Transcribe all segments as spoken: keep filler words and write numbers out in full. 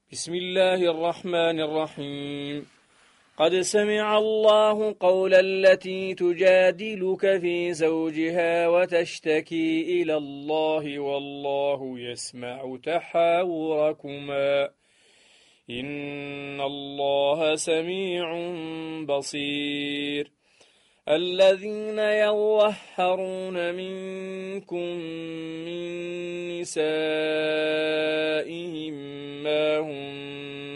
بسم الله الرحمن الرحيم. قد سمع الله قول التي تجادلك في زوجها وتشتكي إلى الله والله يسمع تحاوركما إن الله سميع بصير. الذين يظهرون منكم من نسائهم ما هن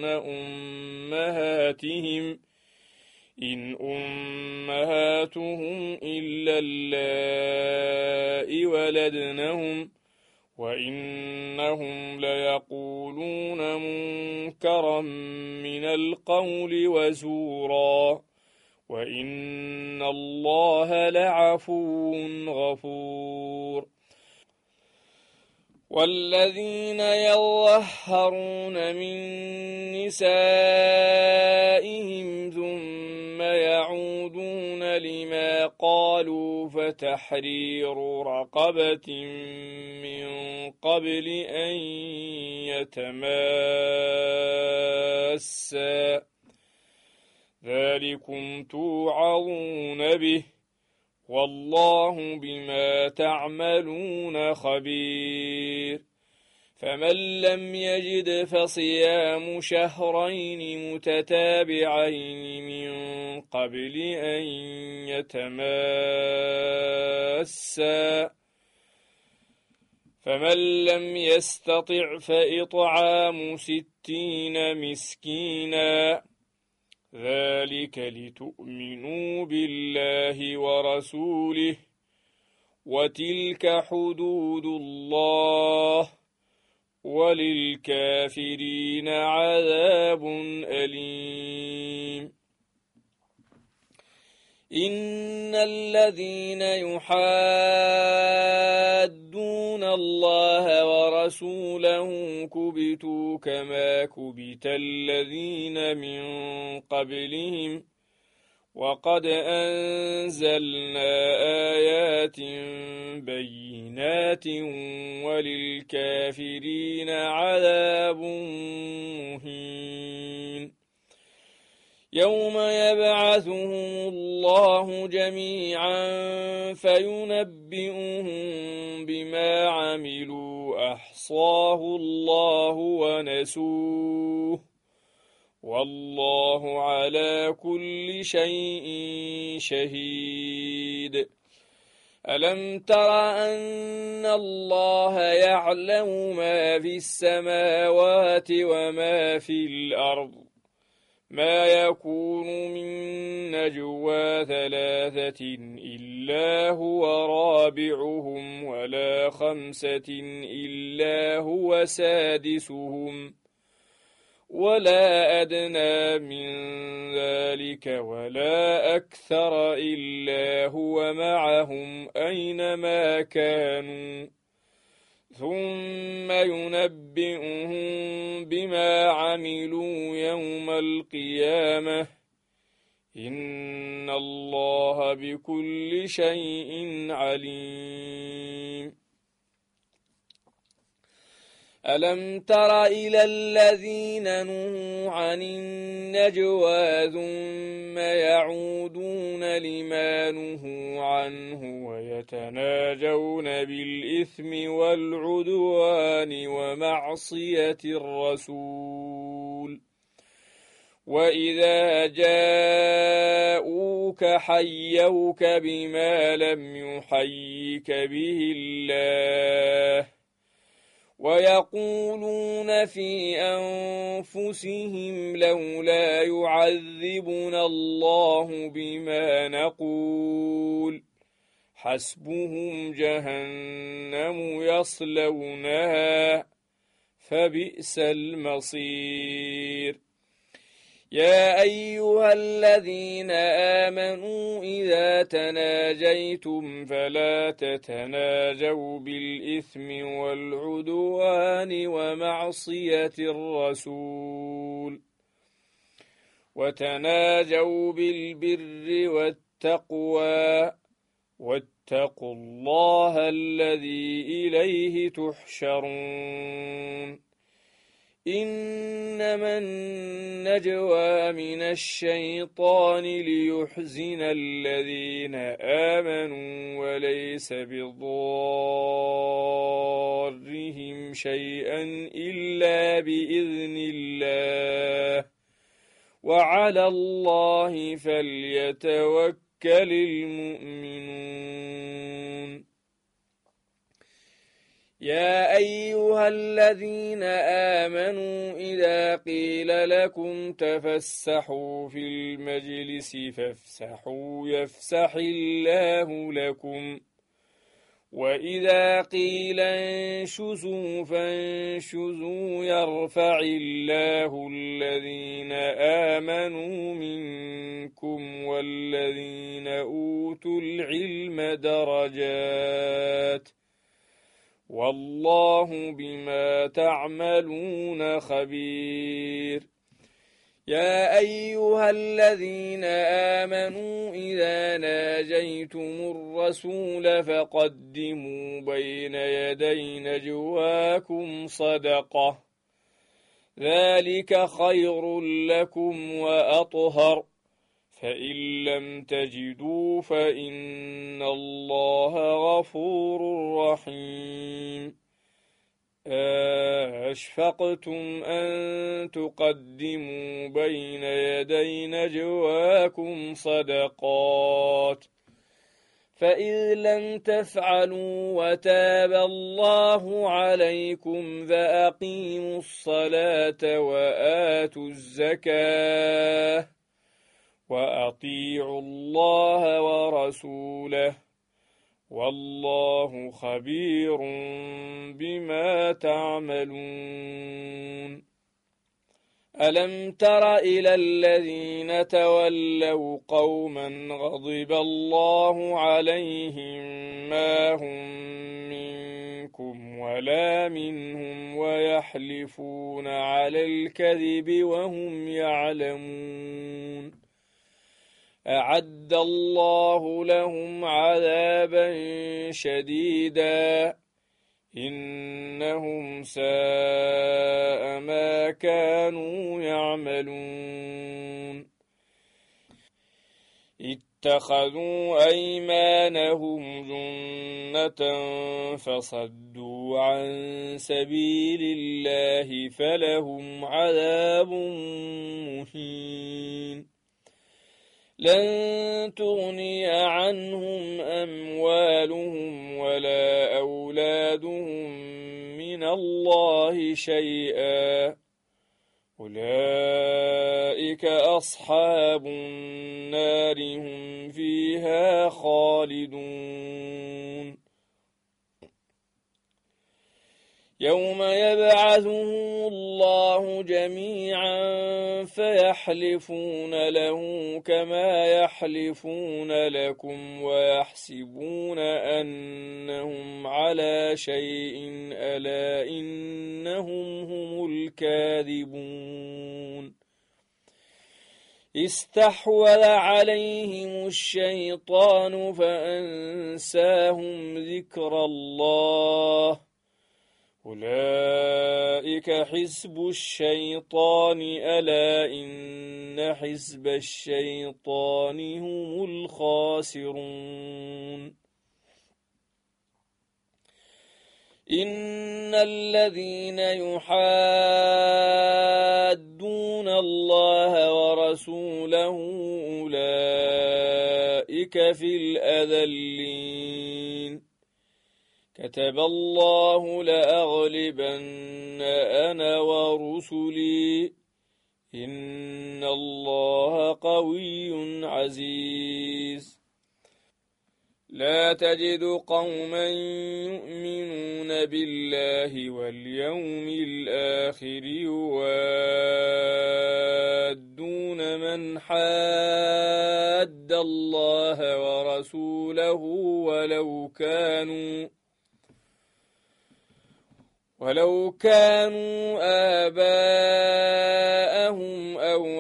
أمهاتهم إن أمهاتهم إلا اللائي ولدنهم وإنهم ليقولون منكرا من القول وزورا وإن الله لعفو غفور. والذين يظهرون من نسائهم ثم يعودون لما قالوا فتحرير رقبة من قبل أن يتماسا ذلكم توعظون به والله بما تعملون خبير. فمن لم يجد فصيام شهرين متتابعين من قبل أن يتماسا فمن لم يستطع فإطعام ستين مسكينا ذلك لتؤمنوا بالله ورسوله وتلك حدود الله وللكافرين عذاب أليم. إن الذين يحادون الله ورسوله كبتوا كما كبت الذين من قبلهم وقد أنزلنا آيات بينات وللكافرين عذاب مهين. يوم يبعثهم الله جميعا فينبئهم بما عملوا أحصاه الله ونسوه والله على كل شيء شهيد. ألم تر أن الله يعلم ما في السماوات وما في الأرض ما يكون من نجوى ثلاثة إلا هو رابعهم ولا خمسة إلا هو سادسهم ولا أدنى من ذلك ولا أكثر إلا هو معهم أينما كانوا ثم ينبئهم بما عملوا يوم القيامة إن الله بكل شيء عليم. ألم تر إلى الذين نهوا عن النجوى ثم يعودون لما نهوا عنه ويتناجون بالإثم والعدوان ومعصية الرسول وإذا جاءوك حيوك بما لم يحيك به الله ويقولون في أنفسهم لولا يعذبنا الله بما نقول حسبهم جهنم يصلونها فبئس المصير. يا أيها الذين آمنوا إذا تناجيتم فلا تتناجوا بالإثم والعدوان ومعصية الرسول وتناجوا بالبر والتقوى واتقوا الله الذي إليه تحشرون. إن إنما النجوى من الشيطان ليحزن الذين آمنوا وليس بضارهم شيئا إلا بإذن الله وعلى الله فليتوكل المؤمنون. يا أيها الذين آمنوا إذا قيل لكم تفسحوا في المجلس فافسحوا يفسح الله لكم وإذا قيل انشزوا فانشزوا يرفع الله الذين آمنوا منكم والذين أوتوا العلم درجات والله بما تعملون خبير. يا أيها الذين آمنوا إذا ناجيتم الرسول فقدموا بين يدي نجواكم صدقة ذلك خير لكم وأطهر فإن لم تجدوا فإن الله غفور رحيم. أشفقتم أن تقدموا بين يدي نجواكم صدقات فإذ لم تفعلوا وتاب الله عليكم فأقيموا الصلاة وآتوا الزكاة وأطيعوا الله ورسوله والله خبير بما تعملون. ألم تر إلى الذين تولوا قوما غضب الله عليهم ما هم منكم ولا منهم ويحلفون على الكذب وهم يعلمون أعد الله لهم عذابا شديدا إنهم ساء ما كانوا يعملون. اتخذوا أيمانهم جنة فصدوا عن سبيل الله فلهم عذاب مهين. لن تغني عنهم أموالهم ولا أولادهم من الله شيئا أولئك أصحاب النار هم فيها خالدون. يوم يبعثهم الله جميعا فيحلفون له كما يحلفون لكم ويحسبون أنهم على شيء ألا إنهم هم الكاذبون. استحوذ عليهم الشيطان فأنساهم ذكر الله أولئك حزب الشيطان ألا إن حزب الشيطان هم الخاسرون. إن الذين يحادون الله ورسوله أولئك في الأذلين. كتب الله لأغلبن أنا ورسلي إن الله قوي عزيز. لا تجد قوما يؤمنون بالله واليوم الآخر يوادون من حاد الله ورسوله ولو كانوا ولو كانوا آباءهم أو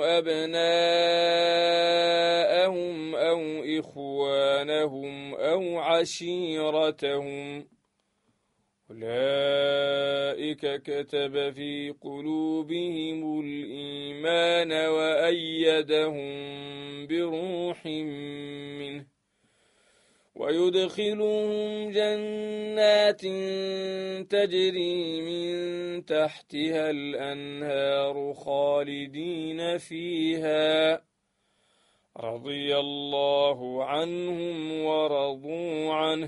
أبناءهم أو إخوانهم أو عشيرتهم أولئك كتب في قلوبهم الإيمان وأيدهم بروح منه ويدخلهم جنات تجري من تحتها الأنهار خالدين فيها رضي الله عنهم ورضوا عنه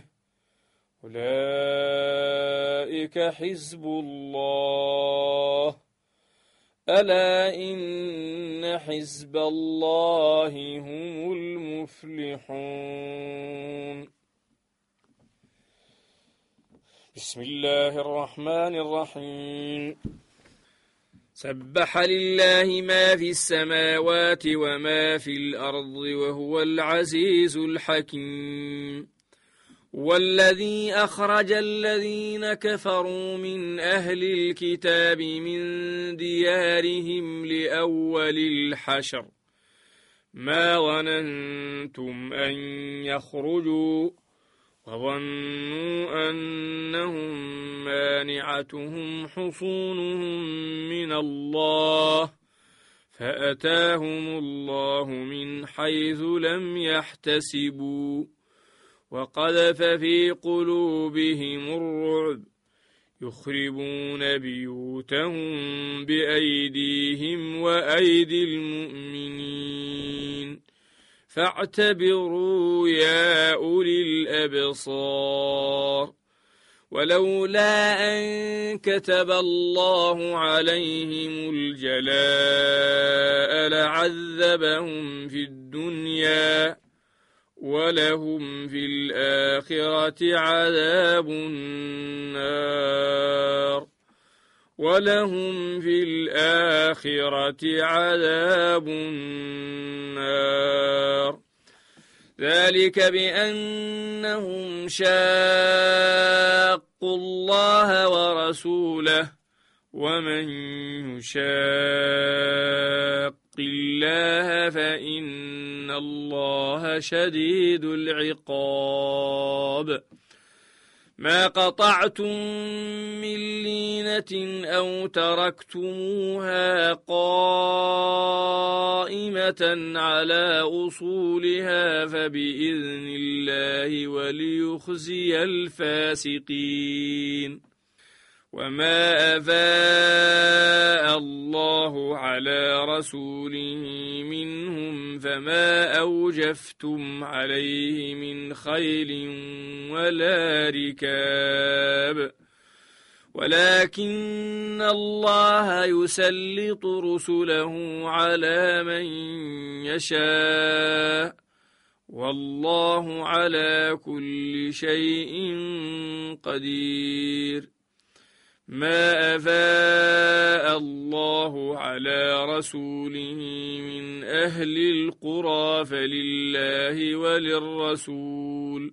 أولئك حزب الله ألا إن حزب الله هم المفلحون. بسم الله الرحمن الرحيم. سبح لله ما في السماوات وما في الأرض وهو العزيز الحكيم. والذي أخرج الذين كفروا من أهل الكتاب من ديارهم لأول الحشر ما ظننتم أن يخرجوا وظنوا أنهم مانعتهم حصونهم من الله فأتاهم الله من حيث لم يحتسبوا وقذف في قلوبهم الرعب يخربون بيوتهم بأيديهم وأيدي المؤمنين فاعتبروا يا أولي الأبصار. ولولا أن كتب الله عليهم الجلاء لعذبهم في الدنيا ولهم في الآخرة عذاب النار ولهم في الآخرة عذاب النار ذلك بأنهم شاقوا الله ورسوله ومن يشاق الله فإن الله شديد العقاب. ما قطعتم من لينة أو تركتموها قائمة على أصولها فبإذن الله وليخزي الفاسقين. وما أفاء الله على رسوله منهم فما أوجفتم عليه من خيل ولا ركاب ولكن الله يسلط رسله على من يشاء والله على كل شيء قدير. ما أفاء الله على رسوله من أهل القرى فلله وللرسول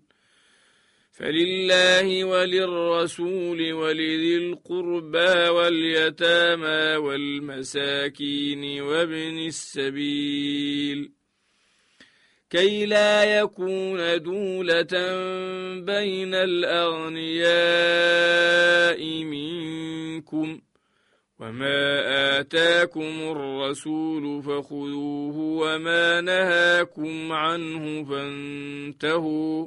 فلله وللرسول ولذي القربى واليتامى والمساكين وابن السبيل كي لا يكون دولة بين الأغنياء منكم وما آتاكم الرسول فخذوه وما نهاكم عنه فانتهوا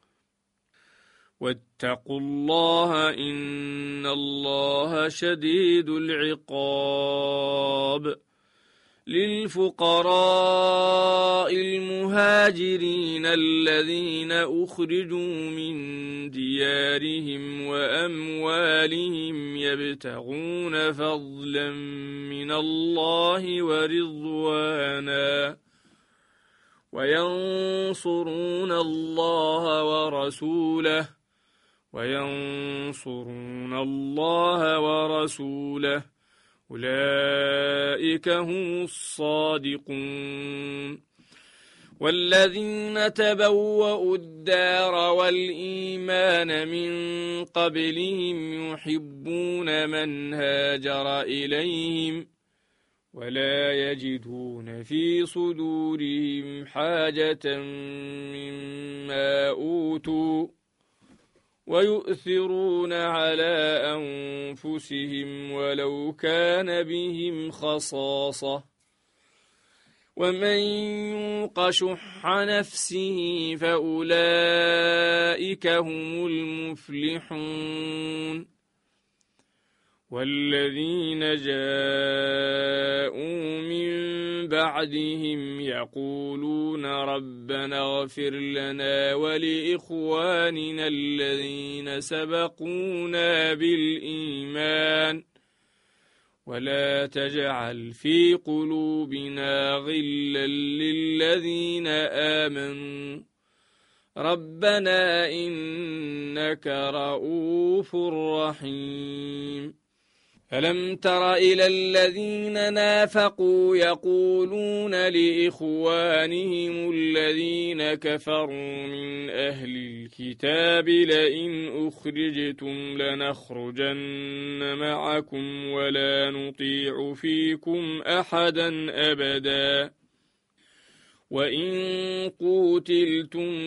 واتقوا الله إن الله شديد العقاب. للفقراء المهاجرين الذين أخرجوا من ديارهم وأموالهم يبتغون فضلا من الله ورضوانا وينصرون الله ورسوله وينصرون الله ورسوله أولئك هم الصادقون. والذين تبوأوا الدار والإيمان من قبلهم يحبون من هاجر إليهم ولا يجدون في صدورهم حاجة مما أوتوا ويؤثرون على أنفسهم ولو كان بهم خصاصة ومن يوق شح نفسه فأولئك هم المفلحون والذين جاءوا من بعدهم يقولون ربنا اغفر لنا ولإخواننا الذين سبقونا بالإيمان ولا تجعل في قلوبنا غلا للذين آمنوا ربنا إنك رؤوف رحيم ألم تر إلى الذين نافقوا يقولون لإخوانهم الذين كفروا من أهل الكتاب لئن أخرجتم لنخرجن معكم ولا نطيع فيكم أحدا أبدا وإن قوتلتم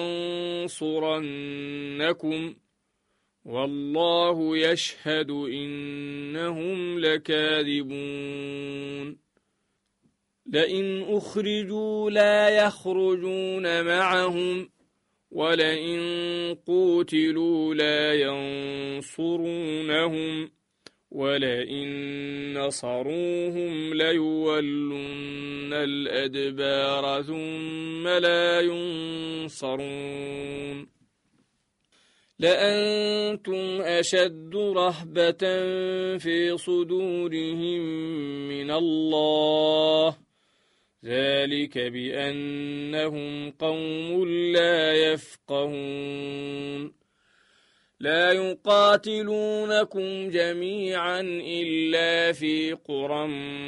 لننصرنكم والله يشهد إنهم لكاذبون لئن أخرجوا لا يخرجون معهم ولئن قوتلوا لا ينصرونهم ولئن نصروهم ليولن الأدبار ثم لا ينصرون لأنتم أشد رهبة في صدورهم من الله ذلك بأنهم قوم لا يفقهون لا يقاتلونكم جميعا إلا في قرى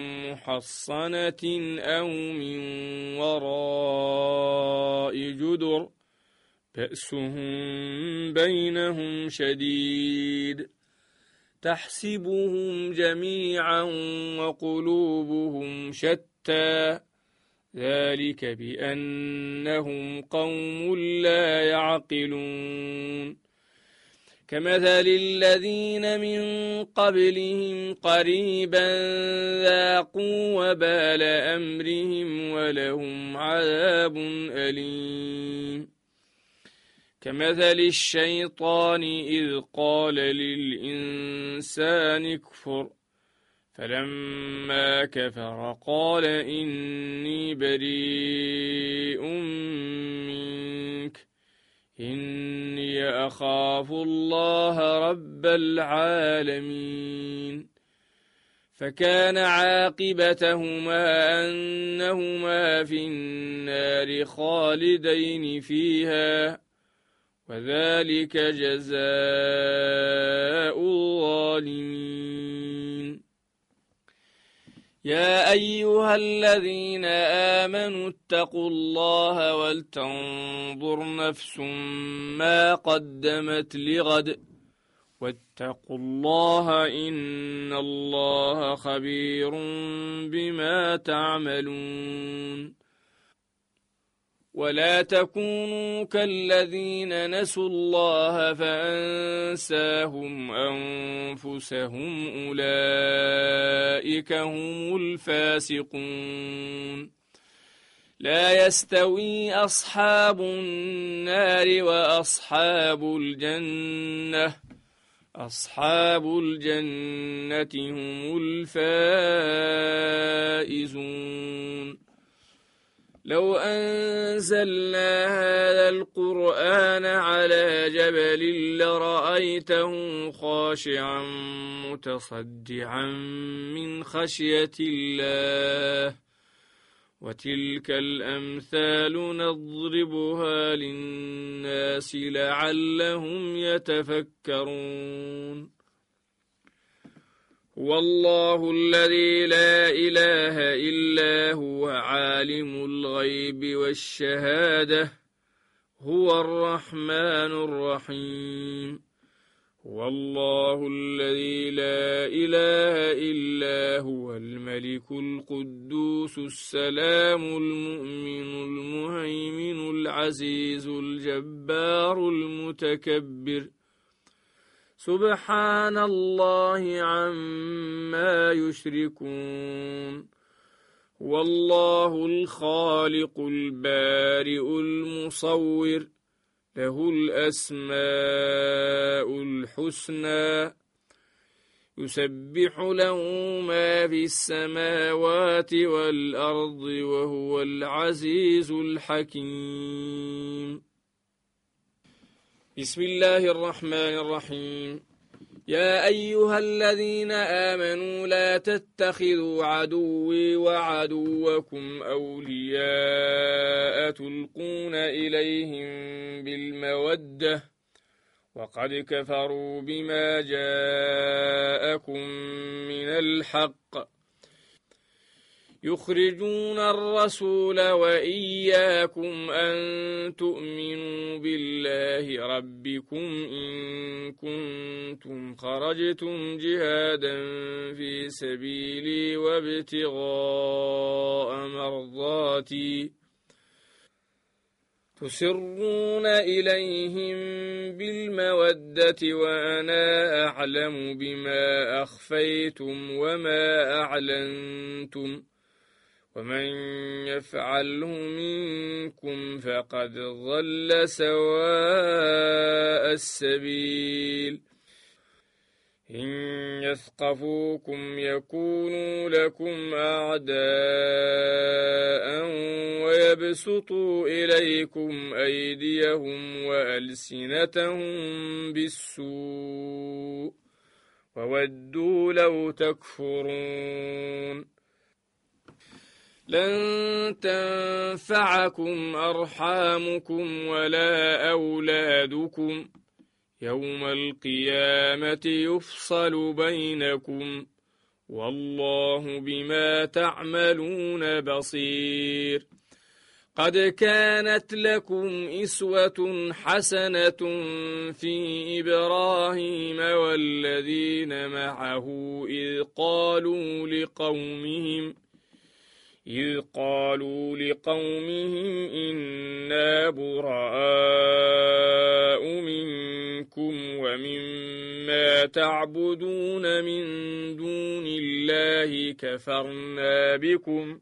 محصنة أو من وراء جدر بأسهم بينهم شديد تحسبهم جميعا وقلوبهم شتى ذلك بأنهم قوم لا يعقلون كمثل الذين من قبلهم قريبا ذاقوا وبال أمرهم ولهم عذاب أليم كمثل الشيطان إذ قال للإنسان اكفر فلما كفر قال إني بريء منك إني أخاف الله رب العالمين فكان عاقبتهما أنهما في النار خالدين فيها وذلك جزاء الظالمين يا أيها الذين آمنوا اتقوا الله ولتنظر نفس ما قدمت لغد واتقوا الله إن الله خبير بما تعملون ولا تكونوا كالذين نسوا الله فأنساهم أنفسهم أولئك هم الفاسقون لا يستوي أصحاب النار وأصحاب الجنة أصحاب الجنة هم الفائزون لو أنزلنا هذا القرآن على جبل لرأيته خاشعا متصدعا من خشية الله وتلك الأمثال نضربها للناس لعلهم يتفكرون هو الله الذي لا إله إلا هو عالم الغيب والشهادة هو الرحمن الرحيم هو الله الذي لا إله إلا هو الملك القدوس السلام المؤمن المهيمن العزيز الجبار المتكبر سبحان الله عما يشركون هو الله الخالق البارئ المصور له الأسماء الحسنى يسبح له ما في السماوات والأرض وهو العزيز الحكيم. بسم الله الرحمن الرحيم. يا أيها الذين آمنوا لا تتخذوا عدوي وعدوكم أولياء تلقون إليهم بالمودة وقد كفروا بما جاءكم من الحق يخرجون الرسول وإياكم أن تؤمنوا بالله ربكم إن كنتم خرجتم جهادا في سبيلي وابتغاء مرضاتي تسرون إليهم بالمودة وأنا أعلم بما أخفيتم وما أعلنتم ومن يفعله منكم فقد ضل سواء السبيل إن يثقفوكم يكونوا لكم أعداء ويبسطوا إليكم أيديهم وألسنتهم بالسوء وودوا لو تكفرون لن تنفعكم أرحامكم ولا أولادكم يوم القيامة يفصل بينكم والله بما تعملون بصير. قد كانت لكم إسوة حسنة في إبراهيم والذين معه إذ قالوا لقومهم إذ قالوا لقومهم إنا براء منكم ومما تعبدون من دون الله كفرنا بكم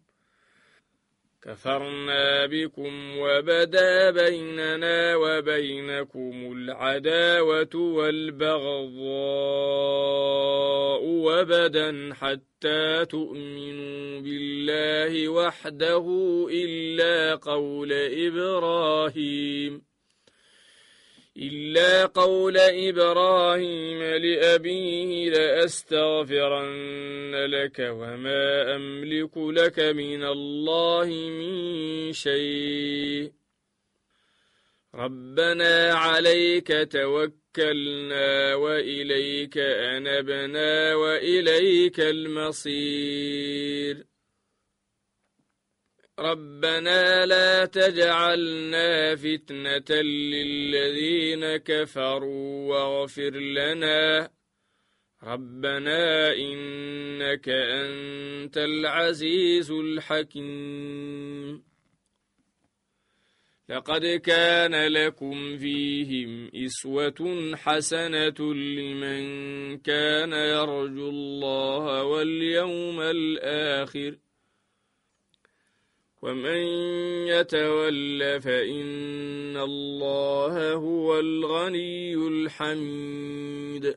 كفرنا بكم وبدا بيننا وبينكم العداوة والبغضاء وبدا حتى تؤمنوا بالله وحده إلا قول إبراهيم إلا قول إبراهيم لأبيه لأستغفرن لك وما أملك لك من الله من شيء ربنا عليك توكلنا وإليك أنبنا وإليك المصير ربنا لا تجعلنا فتنة للذين كفروا واغفر لنا ربنا إنك أنت العزيز الحكيم. لقد كان لكم فيهم أسوة حسنة لمن كان يرجو الله واليوم الآخر ومن يتول فإن الله هو الغني الحميد.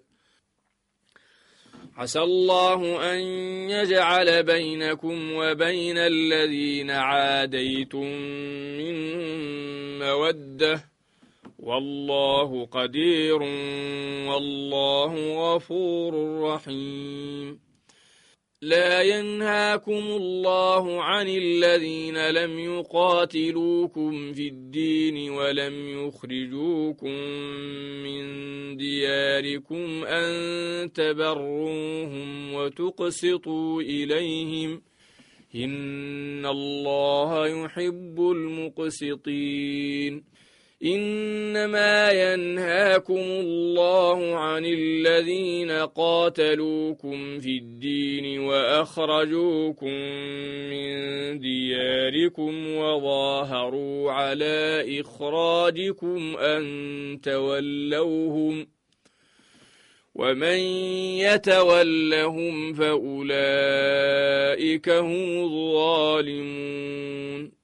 عسى الله أن يجعل بينكم وبين الذين عاديتم منهم مودة والله قدير والله غفور رحيم. لا ينهاكم الله عن الذين لم يقاتلوكم في الدين ولم يخرجوكم من دياركم أن تبروهم وتقسطوا إليهم إن الله يحب المقسطين. إنما ينهاكم الله عن الذين قاتلوكم في الدين وأخرجوكم من دياركم وظاهروا على إخراجكم أن تولوهم ومن يتولهم فأولئك هم الظالمون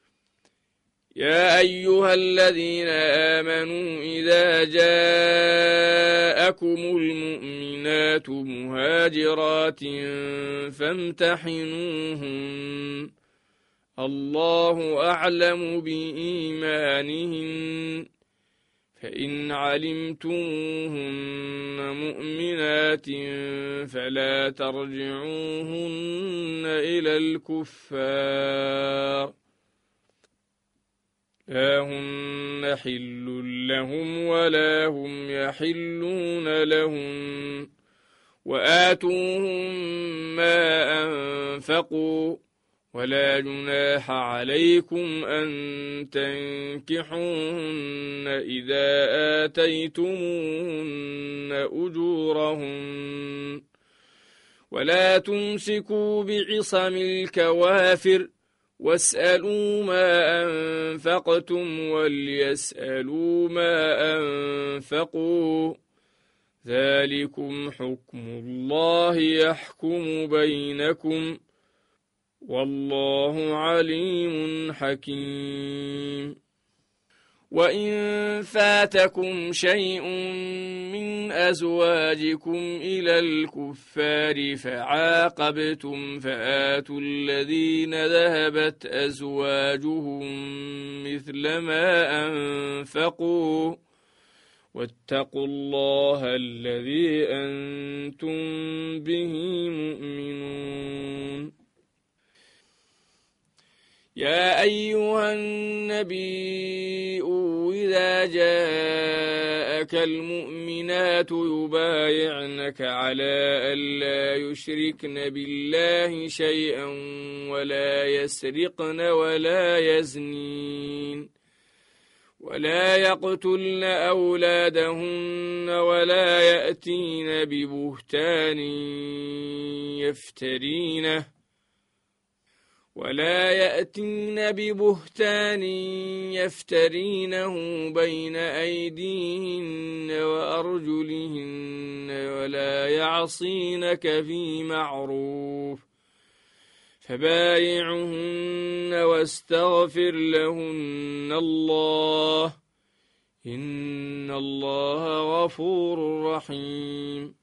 يا أيها الذين آمنوا إذا جاءكم المؤمنات مهاجرات فامتحنوهن الله أعلم بإيمانهن فإن علمتموهن مؤمنات فلا ترجعوهن إلى الكفار لا هن حل لهم ولا هم يحلون لهم وآتوهم ما أنفقوا ولا جناح عليكم أن تنكحوهن إذا آتيتموهن أجورهن ولا تمسكوا بعصم الكوافر واسألوا ما أنفقتم وليسألوا ما أنفقوا ذلكم حكم الله يحكم بينكم والله عليم حكيم وإن فاتكم شيء من أزواجكم إلى الكفار فعاقبتم فآتوا الذين ذهبت أزواجهم مثل ما أنفقوا واتقوا الله الذي أنتم به مؤمنون يا أيها النبي إذا جاءك المؤمنات يبايعنك على ألا يشركن بالله شيئا ولا يسرقن ولا يزنين ولا يقتلن أولادهن ولا يأتين ببهتان يفترينه ولا يأتين ببهتان يفترينه بين أيديهن وأرجلهن ولا يعصينك في معروف فبايعهن واستغفر لهن الله إن الله غفور رحيم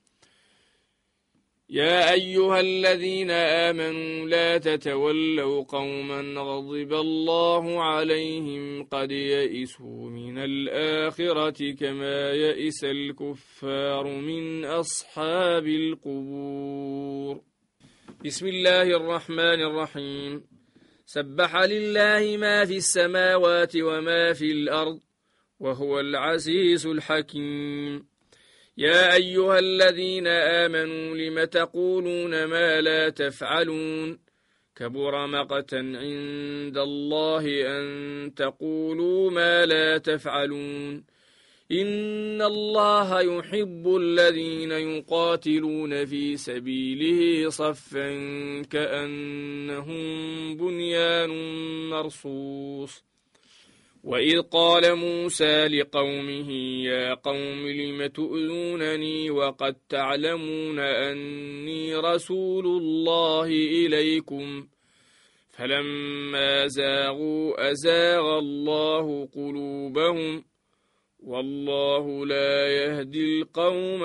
يا أيها الذين آمنوا لا تتولوا قوما غضب الله عليهم قد يئسوا من الآخرة كما يئس الكفار من أصحاب القبور بسم الله الرحمن الرحيم سبح لله ما في السماوات وما في الأرض وهو العزيز الحكيم يا أيها الذين آمنوا لم تقولون ما لا تفعلون كبر مقتا عند الله أن تقولوا ما لا تفعلون إن الله يحب الذين يقاتلون في سبيله صفا كأنهم بنيان مرصوص وإذ قال موسى لقومه يا قوم لم تؤذونني وقد تعلمون أني رسول الله إليكم فلما زاغوا أزاغ الله قلوبهم والله لا يهدي القوم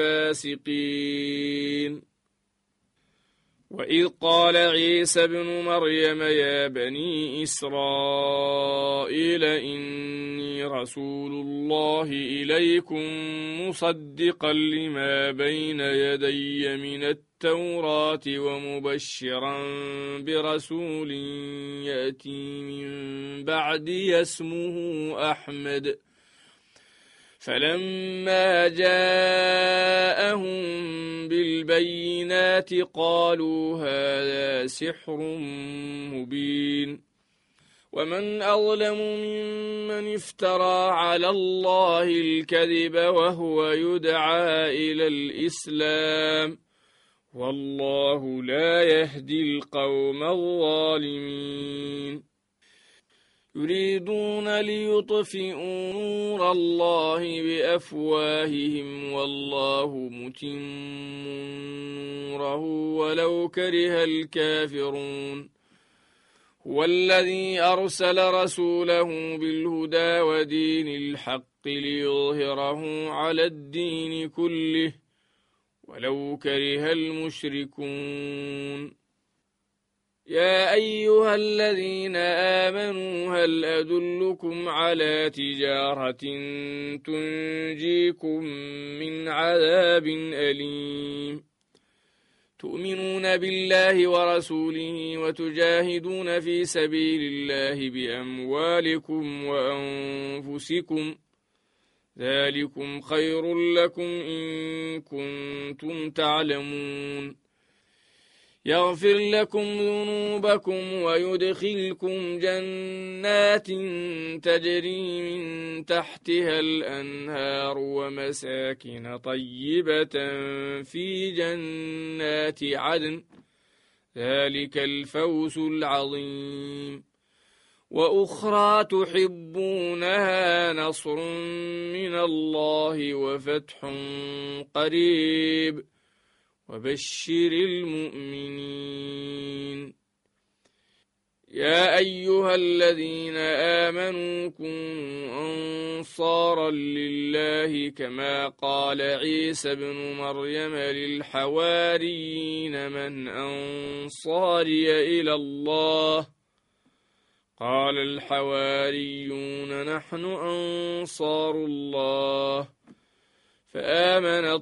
الفاسقين وإذ قال عيسى ابن مريم يا بني إسرائيل إني رسول الله إليكم مصدقا لما بين يدي من التوراة ومبشرا برسول يأتي من بعدي اسمه أحمد فلما جاءهم بالبينات قالوا هذا سحر مبين ومن أظلم ممن افترى على الله الكذب وهو يدعى إلى الإسلام والله لا يهدي القوم الظالمين يريدون ليطفئوا نور الله بأفواههم والله متم نوره ولو كره الكافرون هو الذي أرسل رسوله بالهدى ودين الحق ليظهره على الدين كله ولو كره المشركون يا أيها الذين آمنوا هل أدلكم على تجارة تنجيكم من عذاب أليم تؤمنون بالله ورسوله وتجاهدون في سبيل الله بأموالكم وأنفسكم ذلكم خير لكم إن كنتم تعلمون يغفر لكم ذنوبكم ويدخلكم جنات تجري من تحتها الأنهار ومساكن طيبة في جنات عدن ذلك الفوز العظيم وأخرى تحبونها نصر من الله وفتح قريب وبشر المؤمنين يا أيها الذين آمنوا كونوا أنصارا لله كما قال عيسى ابن مريم للحواريين من أنصاري إلى الله قال الحواريون نحن أنصار الله فآمنت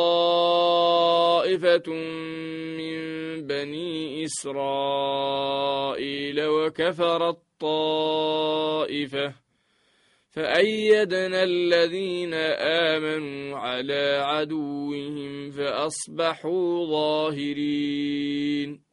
طائفة من بني إسرائيل وكفرت طائفة فأيدنا الذين آمنوا على عدوهم فأصبحوا ظاهرين